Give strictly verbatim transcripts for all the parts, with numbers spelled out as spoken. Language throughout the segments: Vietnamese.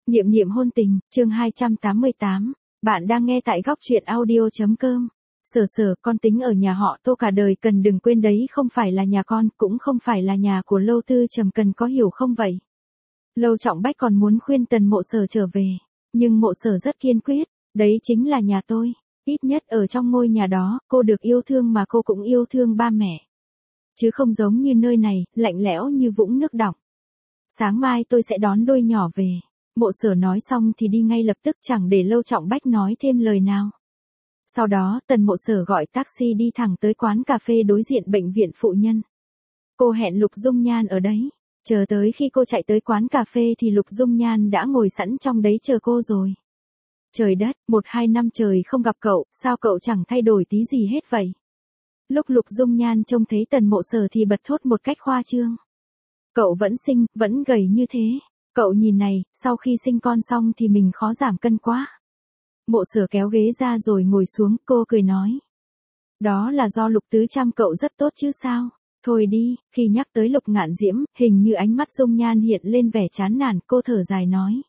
Niệm niệm hôn tình, chương hai trăm tám mươi tám. Bạn đang nghe tại góc truyện audio.com. Sở sở, con tính ở nhà họ Tô cả đời, cần đừng quên đấy không phải là nhà con, cũng không phải là nhà của Lâu Tư Trầm, cần có hiểu không vậy? Lâu Trọng Bách còn muốn khuyên Tần Mộ Sở trở về, nhưng Mộ Sở rất kiên quyết, đấy chính là nhà tôi, ít nhất ở trong ngôi nhà đó, cô được yêu thương mà cô cũng yêu thương ba mẹ. Chứ không giống như nơi này, lạnh lẽo như vũng nước đọng. Sáng mai tôi sẽ đón đôi nhỏ về. Mộ Sở nói xong thì đi ngay lập tức, chẳng để Lâu Trọng Bách nói thêm lời nào. Sau đó, Tần Mộ Sở gọi taxi đi thẳng tới quán cà phê đối diện bệnh viện phụ nhân. Cô hẹn Lục Dung Nhan ở đấy. Chờ tới khi cô chạy tới quán cà phê thì Lục Dung Nhan đã ngồi sẵn trong đấy chờ cô rồi. Trời đất, một hai năm trời không gặp cậu, sao cậu chẳng thay đổi tí gì hết vậy? Lúc Lục Dung Nhan trông thấy Tần Mộ Sở thì bật thốt một cách khoa trương. Cậu vẫn xinh, vẫn gầy như thế. Cậu nhìn này, sau khi sinh con xong thì mình khó giảm cân quá. Mộ Sở kéo ghế ra rồi ngồi xuống, cô cười nói. Đó là do Lục Tứ chăm cậu rất tốt chứ sao? Thôi đi, khi nhắc tới Lục Ngạn Diễm, hình như ánh mắt Dung Nhan hiện lên vẻ chán nản, cô thở dài nói.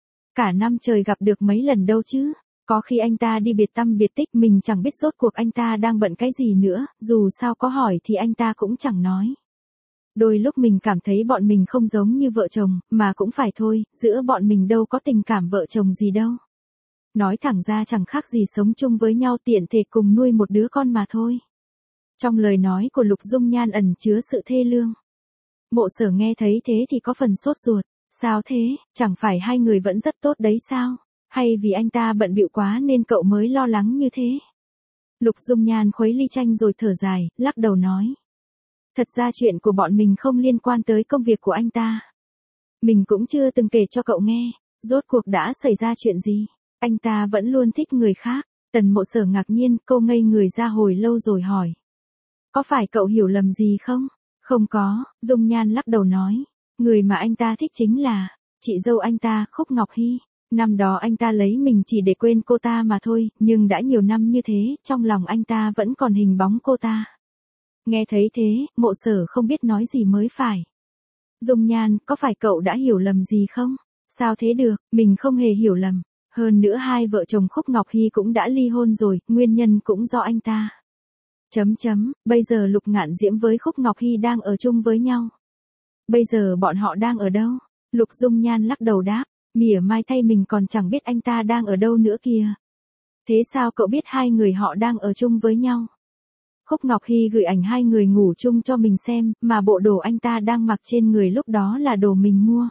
Cả năm trời gặp được mấy lần đâu chứ, có khi anh ta đi biệt tăm biệt tích, mình chẳng biết rốt cuộc anh ta đang bận cái gì nữa, dù sao có hỏi thì anh ta cũng chẳng nói. Đôi lúc mình cảm thấy bọn mình không giống như vợ chồng, mà cũng phải thôi, giữa bọn mình đâu có tình cảm vợ chồng gì đâu. Nói thẳng ra chẳng khác gì sống chung với nhau, tiện thể cùng nuôi một đứa con mà thôi. Trong lời nói của Lục Dung Nhan ẩn chứa sự thê lương. Mộ Sở nghe thấy thế thì có phần sốt ruột. Sao thế, chẳng phải hai người vẫn rất tốt đấy sao? Hay vì anh ta bận bịu quá nên cậu mới lo lắng như thế? Lục Dung Nhan khuấy ly chanh rồi thở dài, lắc đầu nói. Thật ra chuyện của bọn mình không liên quan tới công việc của anh ta. Mình cũng chưa từng kể cho cậu nghe, rốt cuộc đã xảy ra chuyện gì. Anh ta vẫn luôn thích người khác. Tần Mộ Sở ngạc nhiên, cô ngây người ra hồi lâu rồi hỏi. Có phải cậu hiểu lầm gì không? Không có, Dung Nhan lắc đầu nói. Người mà anh ta thích chính là chị dâu anh ta, Khúc Ngọc Hy. Năm đó anh ta lấy mình chỉ để quên cô ta mà thôi, nhưng đã nhiều năm như thế, trong lòng anh ta vẫn còn hình bóng cô ta. Nghe thấy thế, Mộ Sở không biết nói gì mới phải. Dung Nhan, có phải cậu đã hiểu lầm gì không? Sao thế được, mình không hề hiểu lầm. Hơn nữa hai vợ chồng Khúc Ngọc Hy cũng đã ly hôn rồi, nguyên nhân cũng do anh ta. Chấm chấm, bây giờ Lục Ngạn Diễm với Khúc Ngọc Hy đang ở chung với nhau. Bây giờ bọn họ đang ở đâu? Lục Dung Nhan lắc đầu đáp, mỉa mai thay mình còn chẳng biết anh ta đang ở đâu nữa kìa. Thế sao cậu biết hai người họ đang ở chung với nhau? Khúc Ngọc Hy gửi ảnh hai người ngủ chung cho mình xem, mà bộ đồ anh ta đang mặc trên người lúc đó là đồ mình mua.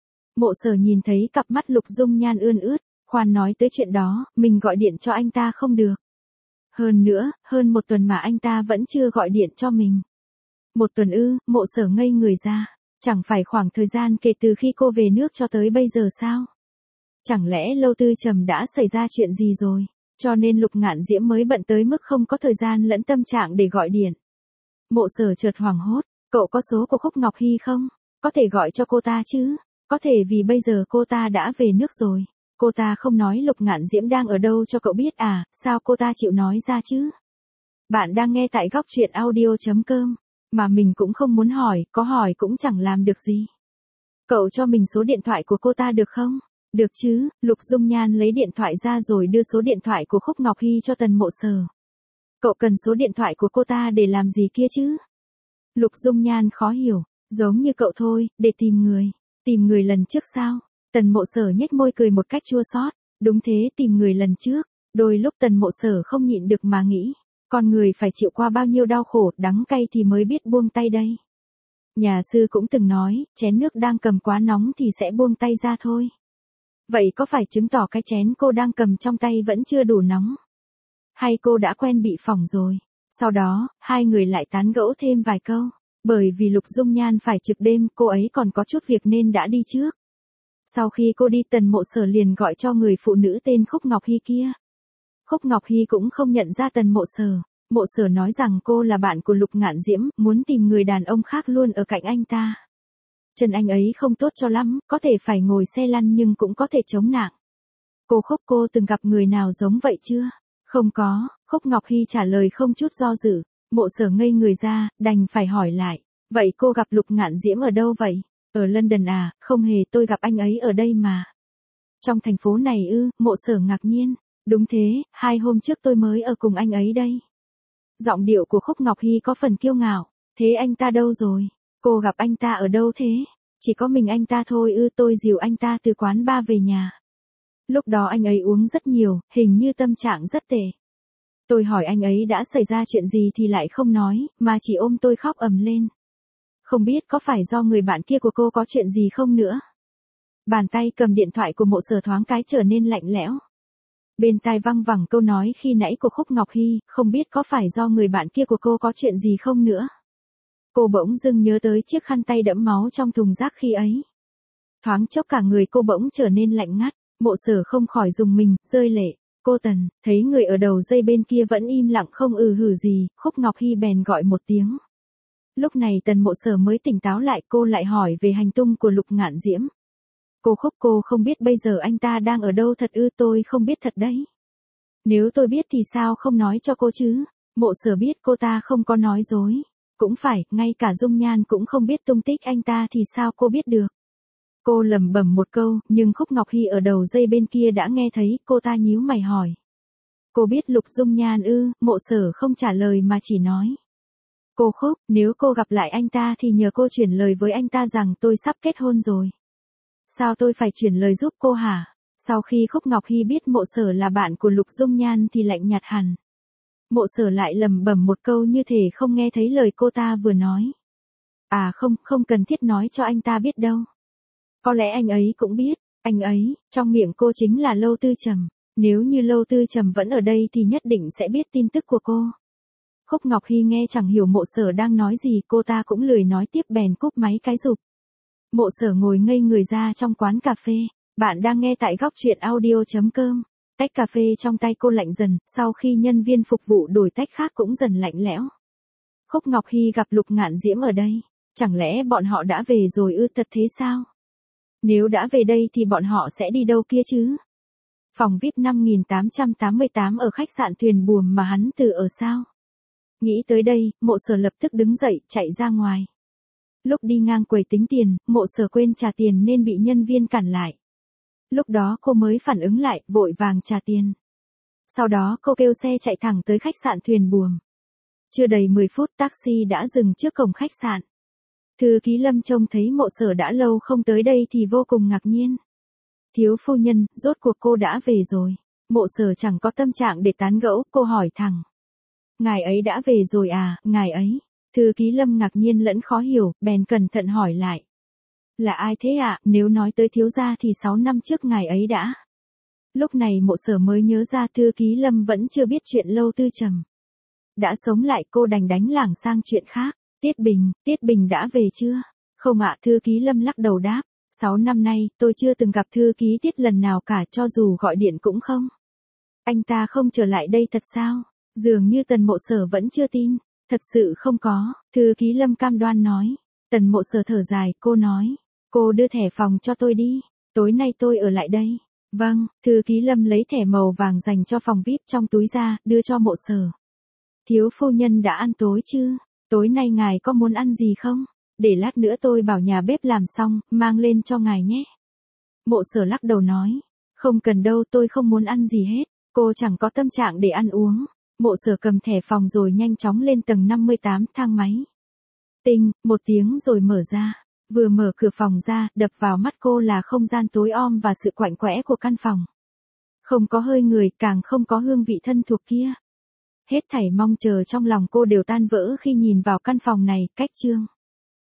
Mộ Sở nhìn thấy cặp mắt Lục Dung Nhan ươn ướt, khoan nói tới chuyện đó, mình gọi điện cho anh ta không được. Hơn nữa, hơn một tuần mà anh ta vẫn chưa gọi điện cho mình. Một tuần ư, Mộ Sở ngây người ra. Chẳng phải khoảng thời gian kể từ khi cô về nước cho tới bây giờ sao? Chẳng lẽ Lâu Tư Trầm đã xảy ra chuyện gì rồi, cho nên Lục Ngạn Diễm mới bận tới mức không có thời gian lẫn tâm trạng để gọi điện. Mộ Sở chợt hoảng hốt, cậu có số của Khúc Ngọc Hy không? Có thể gọi cho cô ta chứ? Có thể, vì bây giờ cô ta đã về nước rồi. Cô ta không nói Lục Ngạn Diễm đang ở đâu cho cậu biết à, sao cô ta chịu nói ra chứ? Bạn đang nghe tại góc truyện audio.com. Mà mình cũng không muốn hỏi, có hỏi cũng chẳng làm được gì. Cậu cho mình số điện thoại của cô ta được không? Được chứ, Lục Dung Nhan lấy điện thoại ra rồi đưa số điện thoại của Khúc Ngọc Hy cho Tần Mộ Sở. Cậu cần số điện thoại của cô ta để làm gì kia chứ? Lục Dung Nhan khó hiểu, giống như cậu thôi, để tìm người. Tìm người lần trước sao? Tần Mộ Sở nhếch môi cười một cách chua xót. Đúng thế, tìm người lần trước. Đôi lúc Tần Mộ Sở không nhịn được mà nghĩ. Con người phải chịu qua bao nhiêu đau khổ, đắng cay thì mới biết buông tay đây. Nhà sư cũng từng nói, chén nước đang cầm quá nóng thì sẽ buông tay ra thôi. Vậy có phải chứng tỏ cái chén cô đang cầm trong tay vẫn chưa đủ nóng? Hay cô đã quen bị phỏng rồi? Sau đó, hai người lại tán gẫu thêm vài câu. Bởi vì Lục Dung Nhan phải trực đêm, cô ấy còn có chút việc nên đã đi trước. Sau khi cô đi, Tần Mộ Sở liền gọi cho người phụ nữ tên Khúc Ngọc Hy kia. Khúc Ngọc Hy cũng không nhận ra Tần Mộ Sở. Mộ Sở nói rằng cô là bạn của Lục Ngạn Diễm, muốn tìm người đàn ông khác luôn ở cạnh anh ta. Chân anh ấy không tốt cho lắm, có thể phải ngồi xe lăn nhưng cũng có thể chống nạng. Cô Khúc, cô từng gặp người nào giống vậy chưa? Không có, Khúc Ngọc Hy trả lời không chút do dự. Mộ Sở ngây người ra, đành phải hỏi lại. Vậy cô gặp Lục Ngạn Diễm ở đâu vậy? Ở London à? Không hề, tôi gặp anh ấy ở đây mà. Trong thành phố này ư? Mộ Sở ngạc nhiên. Đúng thế, hai hôm trước tôi mới ở cùng anh ấy đây. Giọng điệu của Khúc Ngọc Hy có phần kiêu ngạo. Thế anh ta đâu rồi? Cô gặp anh ta ở đâu thế? Chỉ có mình anh ta thôi ư? Tôi dìu anh ta từ quán bar về nhà. Lúc đó anh ấy uống rất nhiều, hình như tâm trạng rất tệ. Tôi hỏi anh ấy đã xảy ra chuyện gì thì lại không nói, mà chỉ ôm tôi khóc ầm lên. Không biết có phải do người bạn kia của cô có chuyện gì không nữa. Bàn tay cầm điện thoại của Mộ Sở thoáng cái trở nên lạnh lẽo. Bên tai văng vẳng câu nói khi nãy của Khúc Ngọc Hy, không biết có phải do người bạn kia của cô có chuyện gì không nữa. Cô bỗng dưng nhớ tới chiếc khăn tay đẫm máu trong thùng rác khi ấy. Thoáng chốc cả người cô bỗng trở nên lạnh ngắt, Mộ Sở không khỏi rùng mình, rơi lệ. Cô Tần, thấy người ở đầu dây bên kia vẫn im lặng không ừ hử gì, Khúc Ngọc Hy bèn gọi một tiếng. Lúc này Tần Mộ Sở mới tỉnh táo lại, cô lại hỏi về hành tung của Lục Ngạn Diễm. Cô Khúc, cô không biết bây giờ anh ta đang ở đâu thật ư? Tôi không biết thật đấy. Nếu tôi biết thì sao không nói cho cô chứ? Mộ Sở biết cô ta không có nói dối. Cũng phải, ngay cả Dung Nhan cũng không biết tung tích anh ta thì sao cô biết được? Cô lẩm bẩm một câu, nhưng Khúc Ngọc Hy ở đầu dây bên kia đã nghe thấy, cô ta nhíu mày hỏi. Cô biết Lục Dung Nhan ư? Mộ Sở không trả lời mà chỉ nói. Cô Khúc, nếu cô gặp lại anh ta thì nhờ cô chuyển lời với anh ta rằng tôi sắp kết hôn rồi. Sao tôi phải chuyển lời giúp cô hả? Sau khi Khúc Ngọc Hy biết Mộ Sở là bạn của Lục Dung Nhan thì lạnh nhạt hẳn. Mộ Sở lại lẩm bẩm một câu như thể không nghe thấy lời cô ta vừa nói. À không, không cần thiết nói cho anh ta biết đâu. Có lẽ anh ấy cũng biết, anh ấy, trong miệng cô chính là Lâu Tư Trầm. Nếu như Lâu Tư Trầm vẫn ở đây thì nhất định sẽ biết tin tức của cô. Khúc Ngọc Hy nghe chẳng hiểu Mộ Sở đang nói gì, cô ta cũng lười nói tiếp bèn cúp máy cái rụp. Mộ Sở ngồi ngây người ra trong quán cà phê. Bạn đang nghe tại góc truyện audio chấm com. Tách cà phê trong tay cô lạnh dần, sau khi nhân viên phục vụ đổi tách khác cũng dần lạnh lẽo. Khúc Ngọc Hy gặp Lục Ngạn Diễm ở đây. Chẳng lẽ bọn họ đã về rồi ư? Thật thế sao? Nếu đã về đây thì bọn họ sẽ đi đâu kia chứ? Phòng vi ai pi năm nghìn tám trăm tám mươi tám ở khách sạn Thuyền Buồm mà hắn từ ở sao? Nghĩ tới đây, Mộ Sở lập tức đứng dậy, chạy ra ngoài. Lúc đi ngang quầy tính tiền, Mộ Sở quên trả tiền nên bị nhân viên cản lại. Lúc đó cô mới phản ứng lại, vội vàng trả tiền. Sau đó cô kêu xe chạy thẳng tới khách sạn Thuyền Buồm. Chưa đầy mười phút taxi đã dừng trước cổng khách sạn. Thư ký Lâm trông thấy Mộ Sở đã lâu không tới đây thì vô cùng ngạc nhiên. Thiếu phu nhân, rốt cuộc cô đã về rồi. Mộ Sở chẳng có tâm trạng để tán gẫu, cô hỏi thẳng. Ngài ấy đã về rồi à? Ngài ấy. Thư ký Lâm ngạc nhiên lẫn khó hiểu, bèn cẩn thận hỏi lại. Là ai thế ạ? À? Nếu nói tới thiếu gia thì sáu năm trước ngài ấy đã. Lúc này Mộ Sở mới nhớ ra Thư ký Lâm vẫn chưa biết chuyện Lâu Tư Trầm. Đã sống lại, cô đành đánh lảng sang chuyện khác. Tiết Bình, Tiết Bình đã về chưa? Không ạ, Thư ký Lâm lắc đầu đáp. Sáu năm nay, tôi chưa từng gặp Thư ký Tiết lần nào cả, cho dù gọi điện cũng không. Anh ta không trở lại đây thật sao? Dường như Tần Mộ Sở vẫn chưa tin. Thật sự không có, Thư ký Lâm cam đoan nói. Tần Mộ Sở thở dài, cô nói. Cô đưa thẻ phòng cho tôi đi. Tối nay tôi ở lại đây. Vâng, Thư ký Lâm lấy thẻ màu vàng dành cho phòng vi ai pi trong túi ra, đưa cho Mộ Sở. Thiếu phu nhân đã ăn tối chưa? Tối nay ngài có muốn ăn gì không? Để lát nữa tôi bảo nhà bếp làm xong, mang lên cho ngài nhé. Mộ Sở lắc đầu nói. Không cần đâu, tôi không muốn ăn gì hết. Cô chẳng có tâm trạng để ăn uống. Mộ Sở cầm thẻ phòng rồi nhanh chóng lên tầng năm mươi tám thang máy. Tinh, một tiếng rồi mở ra. Vừa mở cửa phòng ra, đập vào mắt cô là không gian tối om và sự quạnh quẽ của căn phòng. Không có hơi người, càng không có hương vị thân thuộc kia. Hết thảy mong chờ trong lòng cô đều tan vỡ khi nhìn vào căn phòng này, cách chương.